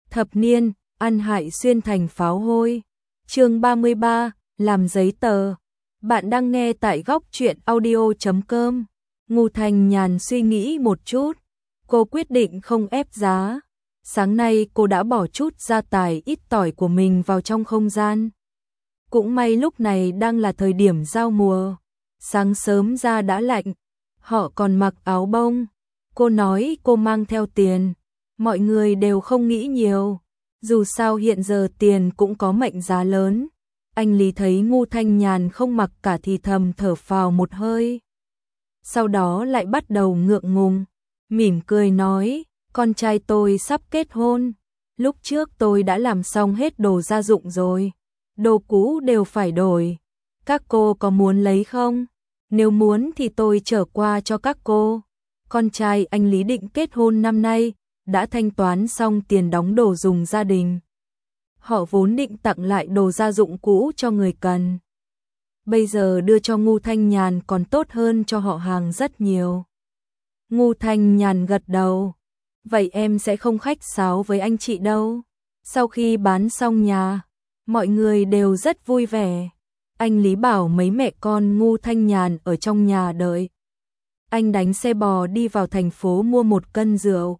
Thập niên, ăn hại xuyên thành pháo hôi. Chương 33, làm giấy tờ. Bạn đang nghe tại góc truyện audio.com. Ngô Thanh Nhàn suy nghĩ một chút, cô quyết định không ép giá. Sáng nay cô đã bỏ chút gia tài ít tỏi của mình vào trong không gian. Cũng may lúc này đang là thời điểm giao mùa, sáng sớm ra đã lạnh, họ còn mặc áo bông. Cô nói cô mang theo tiền, mọi người đều không nghĩ nhiều, dù sao hiện giờ tiền cũng có mệnh giá lớn. Anh Lý thấy Ngô Thanh Nhàn không mặc cả thì thầm thở phào một hơi. Sau đó lại bắt đầu ngượng ngùng, mỉm cười nói, con trai tôi sắp kết hôn, lúc trước tôi đã làm xong hết đồ gia dụng rồi, đồ cũ đều phải đổi, các cô có muốn lấy không? Nếu muốn thì tôi trở qua cho các cô. Con trai anh Lý định kết hôn năm nay, đã thanh toán xong tiền đóng đồ dùng gia đình. Họ vốn định tặng lại đồ gia dụng cũ cho người cần. Bây giờ đưa cho Ngô Thanh Nhàn còn tốt hơn cho họ hàng rất nhiều. Ngô Thanh Nhàn gật đầu. Vậy em sẽ không khách sáo với anh chị đâu. Sau khi bán xong nhà, mọi người đều rất vui vẻ. Anh Lý bảo mấy mẹ con Ngô Thanh Nhàn ở trong nhà đợi. Anh đánh xe bò đi vào thành phố mua 1 cân rượu,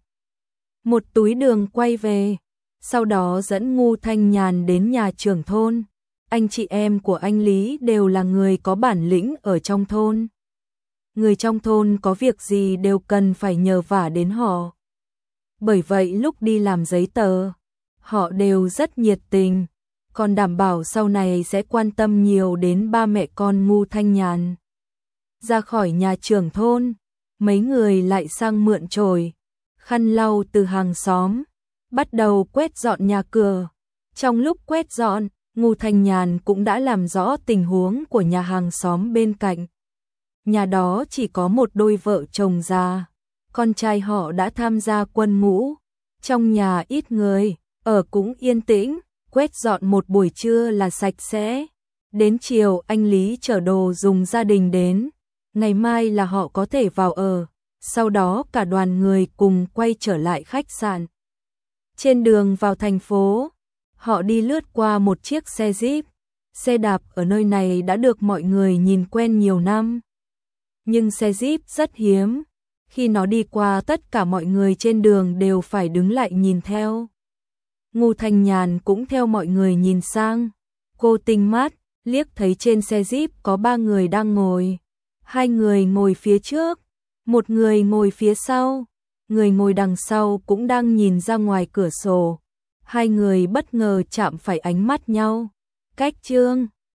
1 túi đường quay về. Sau đó dẫn Ngô Thanh Nhàn đến nhà trưởng thôn. Anh chị em của anh Lý đều là người có bản lĩnh ở trong thôn. Người trong thôn có việc gì đều cần phải nhờ vả đến họ. Bởi vậy lúc đi làm giấy tờ, họ đều rất nhiệt tình, còn đảm bảo sau này sẽ quan tâm nhiều đến ba mẹ con Ngô Thanh Nhàn. Ra khỏi nhà trưởng thôn, mấy người lại sang mượn chổi, khăn lau từ hàng xóm, bắt đầu quét dọn nhà cửa. Trong lúc quét dọn, Ngô Thanh Nhàn cũng đã làm rõ tình huống của nhà hàng xóm bên cạnh. Nhà đó chỉ có một đôi vợ chồng già, con trai họ đã tham gia quân ngũ. Trong nhà ít người, ở cũng yên tĩnh, quét dọn một buổi trưa là sạch sẽ. Đến chiều anh Lý chở đồ dùng gia đình đến, ngày mai là họ có thể vào ở. Sau đó cả đoàn người cùng quay trở lại khách sạn. Trên đường vào thành phố, họ đi lướt qua một chiếc xe Jeep. Xe đạp ở nơi này đã được mọi người nhìn quen nhiều năm. Nhưng xe Jeep rất hiếm. Khi nó đi qua tất cả mọi người trên đường đều phải đứng lại nhìn theo. Ngô Thanh Nhàn cũng theo mọi người nhìn sang. Cô tinh mắt, liếc thấy trên xe Jeep có 3 người đang ngồi. 2 người ngồi phía trước, 1 người ngồi phía sau. Người ngồi đằng sau cũng đang nhìn ra ngoài cửa sổ. 2 người bất ngờ chạm phải ánh mắt nhau. Cách Trương